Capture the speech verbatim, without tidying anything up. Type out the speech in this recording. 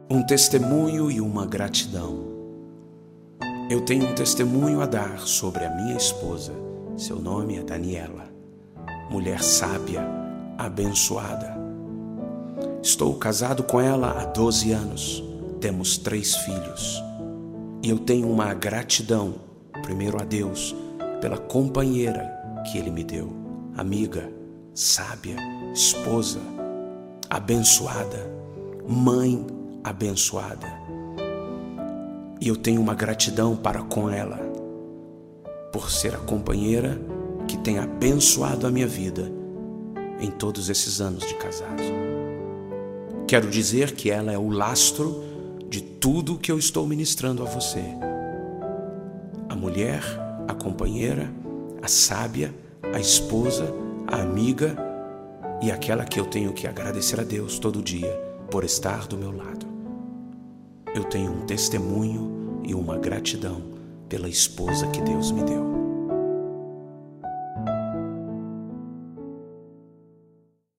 Um testemunho e uma gratidão. Eu tenho um testemunho a dar sobre a minha esposa. Seu nome é Daniela, mulher sábia, abençoada. Estou casado com ela há doze anos. Temos três filhos. E eu tenho uma gratidão, primeiro a Deus, pela companheira que Ele me deu. Amiga, sábia, esposa, abençoada, mãe abençoada. E eu tenho uma gratidão para com ela, por ser a companheira que tem abençoado a minha vida em todos esses anos de casado. Quero dizer que ela é o lastro de tudo que eu estou ministrando a você. A mulher, a companheira, a sábia, a esposa, a amiga e aquela que eu tenho que agradecer a Deus todo dia por estar do meu lado. Eu tenho um testemunho e uma gratidão pela esposa que Deus me deu.